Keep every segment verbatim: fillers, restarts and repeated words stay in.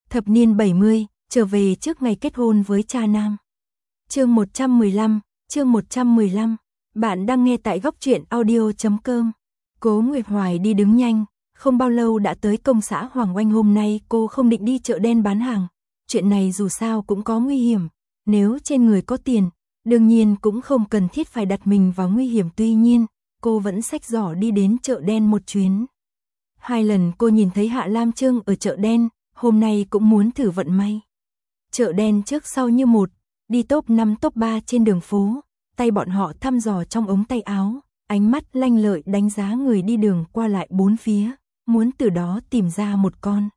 Thập niên bảy mươi, trở về trước ngày kết hôn với cha nam. Chương một trăm mười lăm, chương một trăm mười lăm. Bạn đang nghe tại góc truyện audio chấm com. Cố Nguyệt Hoài đi đứng nhanh, không bao lâu đã tới công xã Hoàng Oanh. Hôm nay cô không định đi chợ đen bán hàng. Chuyện này dù sao cũng có nguy hiểm. Nếu trên người có tiền, đương nhiên cũng không cần thiết phải đặt mình vào nguy hiểm. Tuy nhiên, cô vẫn xách giỏ đi đến chợ đen một chuyến. Hai lần cô nhìn thấy Hạ Lam Trương ở chợ đen, hôm nay cũng muốn thử vận may. Chợ đen trước sau như một, đi top năm top ba trên đường phố, tay bọn họ thăm dò trong ống tay áo, ánh mắt lanh lợi đánh giá người đi đường qua lại bốn phía, muốn từ đó tìm ra một con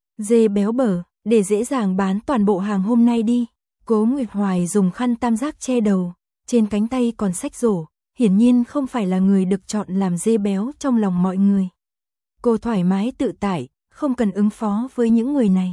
dê béo bở, để dễ dàng bán toàn bộ hàng hôm nay đi. Cố Nguyệt Hoài dùng khăn tam giác che đầu, trên cánh tay còn xách rổ, hiển nhiên không phải là người được chọn làm dê béo trong lòng mọi người. Cô thoải mái tự tại, không cần ứng phó với những người này.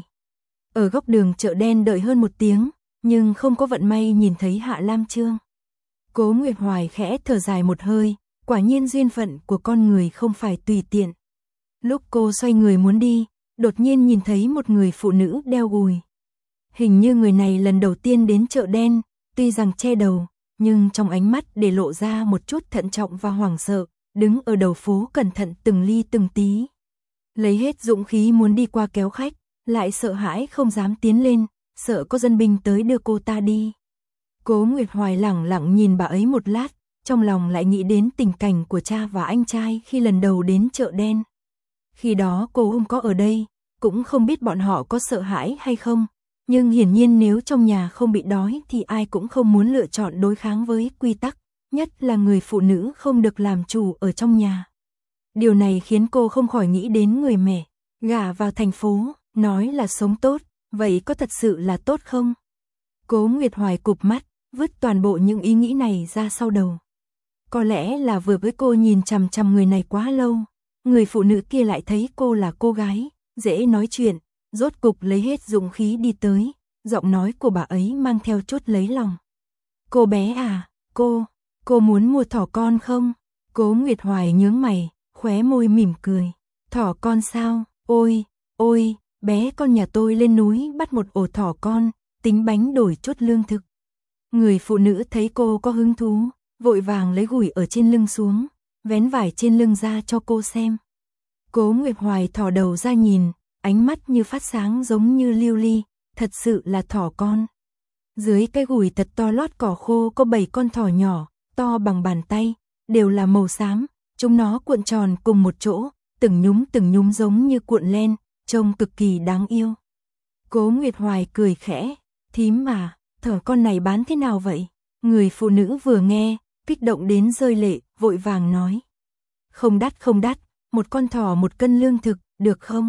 Ở góc đường chợ đen đợi hơn một tiếng, nhưng không có vận may nhìn thấy Hạ Lam Trương. Cố Nguyệt Hoài khẽ thở dài một hơi, quả nhiên duyên phận của con người không phải tùy tiện. Lúc cô xoay người muốn đi, đột nhiên nhìn thấy một người phụ nữ đeo gùi. Hình như người này lần đầu tiên đến chợ đen, tuy rằng che đầu, nhưng trong ánh mắt để lộ ra một chút thận trọng và hoảng sợ, đứng ở đầu phố cẩn thận từng ly từng tí. Lấy hết dũng khí muốn đi qua kéo khách, lại sợ hãi không dám tiến lên, sợ có dân binh tới đưa cô ta đi. Cố Nguyệt Hoài lẳng lặng nhìn bà ấy một lát, trong lòng lại nghĩ đến tình cảnh của cha và anh trai khi lần đầu đến chợ đen. Khi đó cô không có ở đây, cũng không biết bọn họ có sợ hãi hay không, nhưng hiển nhiên nếu trong nhà không bị đói thì ai cũng không muốn lựa chọn đối kháng với quy tắc, nhất là người phụ nữ không được làm chủ ở trong nhà. Điều này khiến cô không khỏi nghĩ đến người mẹ, gả vào thành phố, nói là sống tốt, vậy có thật sự là tốt không? Cố Nguyệt Hoài cụp mắt, vứt toàn bộ những ý nghĩ này ra sau đầu. Có lẽ là vừa với cô nhìn chằm chằm người này quá lâu, người phụ nữ kia lại thấy cô là cô gái, dễ nói chuyện, rốt cục lấy hết dũng khí đi tới, giọng nói của bà ấy mang theo chút lấy lòng. Cô bé à, cô, cô muốn mua thỏ con không? Cố Nguyệt Hoài nhướng mày, khóe môi mỉm cười. Thỏ con sao? Ôi, ôi, bé con nhà tôi lên núi bắt một ổ thỏ con, tính bánh đổi chút lương thực. Người phụ nữ thấy cô có hứng thú, vội vàng lấy gùi ở trên lưng xuống, vén vải trên lưng ra cho cô xem. Cố Nguyệt Hoài thò đầu ra nhìn, ánh mắt như phát sáng giống như lưu ly, thật sự là thỏ con. Dưới cái gùi thật to lót cỏ khô có bảy con thỏ nhỏ, to bằng bàn tay, đều là màu xám, chúng nó cuộn tròn cùng một chỗ, từng nhúm từng nhúm giống như cuộn len, trông cực kỳ đáng yêu. Cố Nguyệt Hoài cười khẽ, thím mà, thỏ con này bán thế nào vậy? Người phụ nữ vừa nghe, kích động đến rơi lệ, vội vàng nói. Không đắt không đắt, một con thỏ một cân lương thực, được không?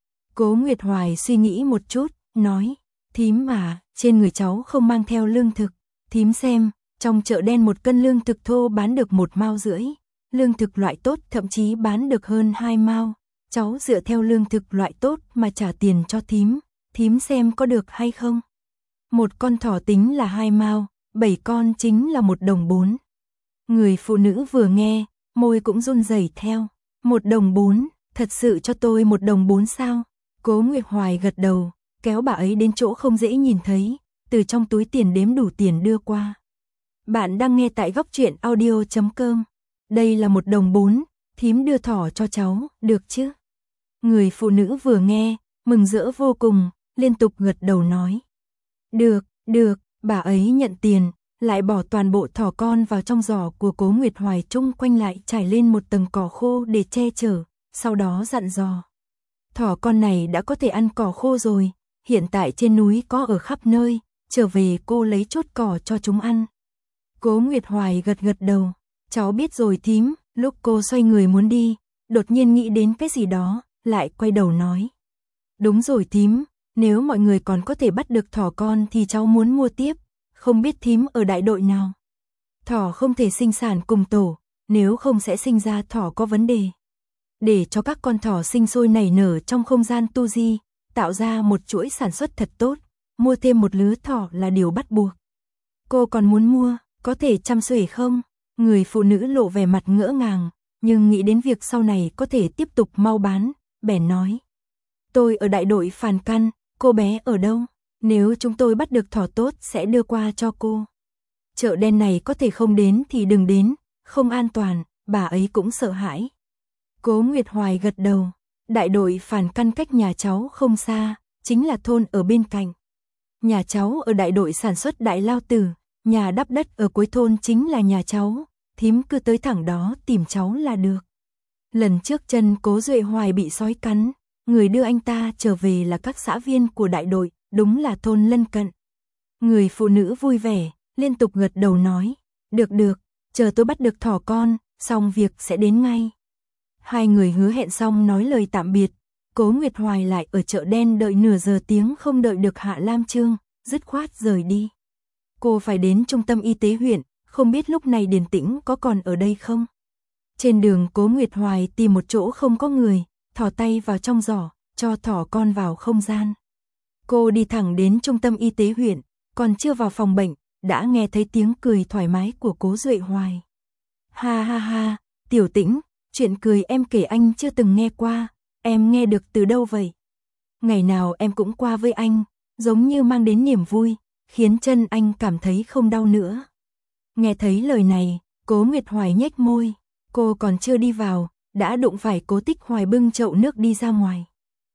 Cố Nguyệt Hoài suy nghĩ một chút, nói, thím mà, trên người cháu không mang theo lương thực, thím xem, trong chợ đen một cân lương thực thô bán được một mao rưỡi, lương thực loại tốt thậm chí bán được hơn hai mao, cháu dựa theo lương thực loại tốt mà trả tiền cho thím, thím xem có được hay không? Một con thỏ tính là hai mao, bảy con chính là một đồng bốn. Người phụ nữ vừa nghe, môi cũng run rẩy theo, một đồng bốn, thật sự cho tôi một đồng bốn sao? Cố Nguyệt Hoài gật đầu, kéo bà ấy đến chỗ không dễ nhìn thấy, từ trong túi tiền đếm đủ tiền đưa qua. Bạn đang nghe tại góc truyện audio chấm com. Đây là một đồng bốn, thím đưa thỏ cho cháu, được chứ? Người phụ nữ vừa nghe, mừng rỡ vô cùng, liên tục gật đầu nói. Được, được, bà ấy nhận tiền, lại bỏ toàn bộ thỏ con vào trong giỏ của Cố Nguyệt Hoài, chung quanh lại trải lên một tầng cỏ khô để che chở, sau đó dặn dò. Thỏ con này đã có thể ăn cỏ khô rồi, hiện tại trên núi có ở khắp nơi, trở về cô lấy chút cỏ cho chúng ăn. Cố Nguyệt Hoài gật gật đầu, cháu biết rồi thím. Lúc cô xoay người muốn đi, đột nhiên nghĩ đến cái gì đó, lại quay đầu nói. Đúng rồi thím, nếu mọi người còn có thể bắt được thỏ con thì cháu muốn mua tiếp, không biết thím ở đại đội nào. Thỏ không thể sinh sản cùng tổ, nếu không sẽ sinh ra thỏ có vấn đề. Để cho các con thỏ sinh sôi nảy nở trong không gian tu di, tạo ra một chuỗi sản xuất thật tốt, mua thêm một lứa thỏ là điều bắt buộc. Cô còn muốn mua, có thể chăm xuể không? Người phụ nữ lộ vẻ mặt ngỡ ngàng, nhưng nghĩ đến việc sau này có thể tiếp tục mau bán, bèn nói. Tôi ở đại đội phàn căn, cô bé ở đâu? Nếu chúng tôi bắt được thỏ tốt sẽ đưa qua cho cô. Chợ đen này có thể không đến thì đừng đến, không an toàn, bà ấy cũng sợ hãi. Cố Nguyệt Hoài gật đầu, đại đội phản căn cách nhà cháu không xa, chính là thôn ở bên cạnh. Nhà cháu ở đại đội sản xuất Đại Lao Tử, nhà đắp đất ở cuối thôn chính là nhà cháu, thím cứ tới thẳng đó tìm cháu là được. Lần trước chân Cố Duệ Hoài bị sói cắn, người đưa anh ta trở về là các xã viên của đại đội, đúng là thôn lân cận. Người phụ nữ vui vẻ, liên tục gật đầu nói, được được, chờ tôi bắt được thỏ con, xong việc sẽ đến ngay. Hai người hứa hẹn xong nói lời tạm biệt, Cố Nguyệt Hoài lại ở chợ đen đợi nửa giờ tiếng không đợi được Hạ Lam Trương, dứt khoát rời đi. Cô phải đến trung tâm y tế huyện, không biết lúc này Điền Tĩnh có còn ở đây không? Trên đường Cố Nguyệt Hoài tìm một chỗ không có người, thò tay vào trong giỏ, cho thỏ con vào không gian. Cô đi thẳng đến trung tâm y tế huyện, còn chưa vào phòng bệnh, đã nghe thấy tiếng cười thoải mái của Cố Duệ Hoài. Ha ha ha, Tiểu Tĩnh, chuyện cười em kể anh chưa từng nghe qua, em nghe được từ đâu vậy? Ngày nào em cũng qua với anh, giống như mang đến niềm vui, khiến chân anh cảm thấy không đau nữa. Nghe thấy lời này, Cố Nguyệt Hoài nhếch môi, cô còn chưa đi vào, đã đụng phải Cố Tích Hoài bưng chậu nước đi ra ngoài.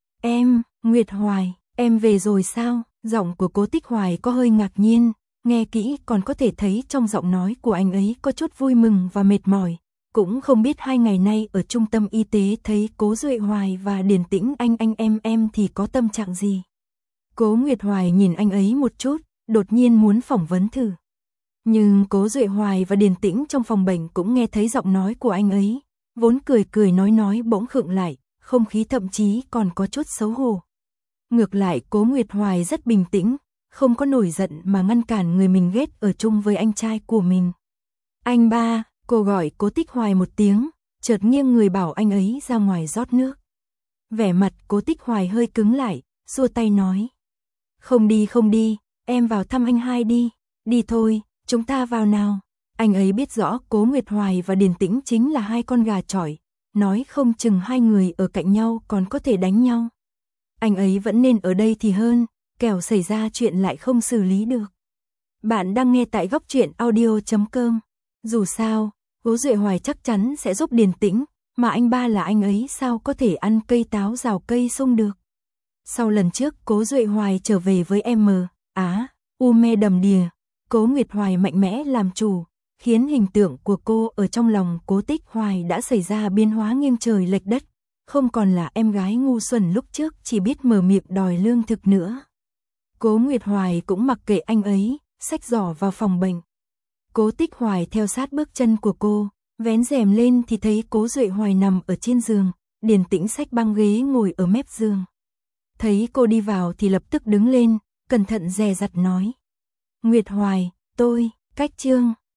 Em, Nguyệt Hoài, em về rồi sao? Giọng của Cố Tích Hoài có hơi ngạc nhiên, nghe kỹ còn có thể thấy trong giọng nói của anh ấy có chút vui mừng và mệt mỏi. Cũng không biết hai ngày nay ở trung tâm y tế thấy Cố Duệ Hoài và Điền Tĩnh anh anh em em thì có tâm trạng gì. Cố Nguyệt Hoài nhìn anh ấy một chút, đột nhiên muốn phỏng vấn thử. Nhưng Cố Duệ Hoài và Điền Tĩnh trong phòng bệnh cũng nghe thấy giọng nói của anh ấy, vốn cười cười nói nói bỗng khựng lại, không khí thậm chí còn có chút xấu hổ. Ngược lại Cố Nguyệt Hoài rất bình tĩnh, không có nổi giận mà ngăn cản người mình ghét ở chung với anh trai của mình. Anh ba, cô gọi Cố Tích Hoài một tiếng, chợt nghiêng người bảo anh ấy ra ngoài rót nước. Vẻ mặt Cố Tích Hoài hơi cứng lại, xua tay nói. Không đi không đi, em vào thăm anh hai đi, đi thôi, chúng ta vào nào. Anh ấy biết rõ Cố Nguyệt Hoài và Điền Tĩnh chính là hai con gà chọi, nói không chừng hai người ở cạnh nhau còn có thể đánh nhau. Anh ấy vẫn nên ở đây thì hơn, kẻo xảy ra chuyện lại không xử lý được. Bạn đang nghe tại góc truyện audio chấm com. Dù sao, Cố Duệ Hoài chắc chắn sẽ giúp Điền Tĩnh, mà anh ba là anh ấy sao có thể ăn cây táo rào cây sung được. Sau lần trước Cố Duệ Hoài trở về với em Á, U Mê đầm đìa, Cố Nguyệt Hoài mạnh mẽ làm chủ, khiến hình tượng của cô ở trong lòng Cố Tích Hoài đã xảy ra biến hóa nghiêng trời lệch đất, không còn là em gái ngu xuẩn lúc trước chỉ biết mở miệng đòi lương thực nữa. Cố Nguyệt Hoài cũng mặc kệ anh ấy, xách giỏ vào phòng bệnh. Cố Tích Hoài theo sát bước chân của cô, vén rèm lên thì thấy Cố Duệ Hoài nằm ở trên giường, Điền Tĩnh xách băng ghế ngồi ở mép giường. Thấy cô đi vào thì lập tức đứng lên, cẩn thận dè dặt nói. Nguyệt Hoài, tôi, cách Trương,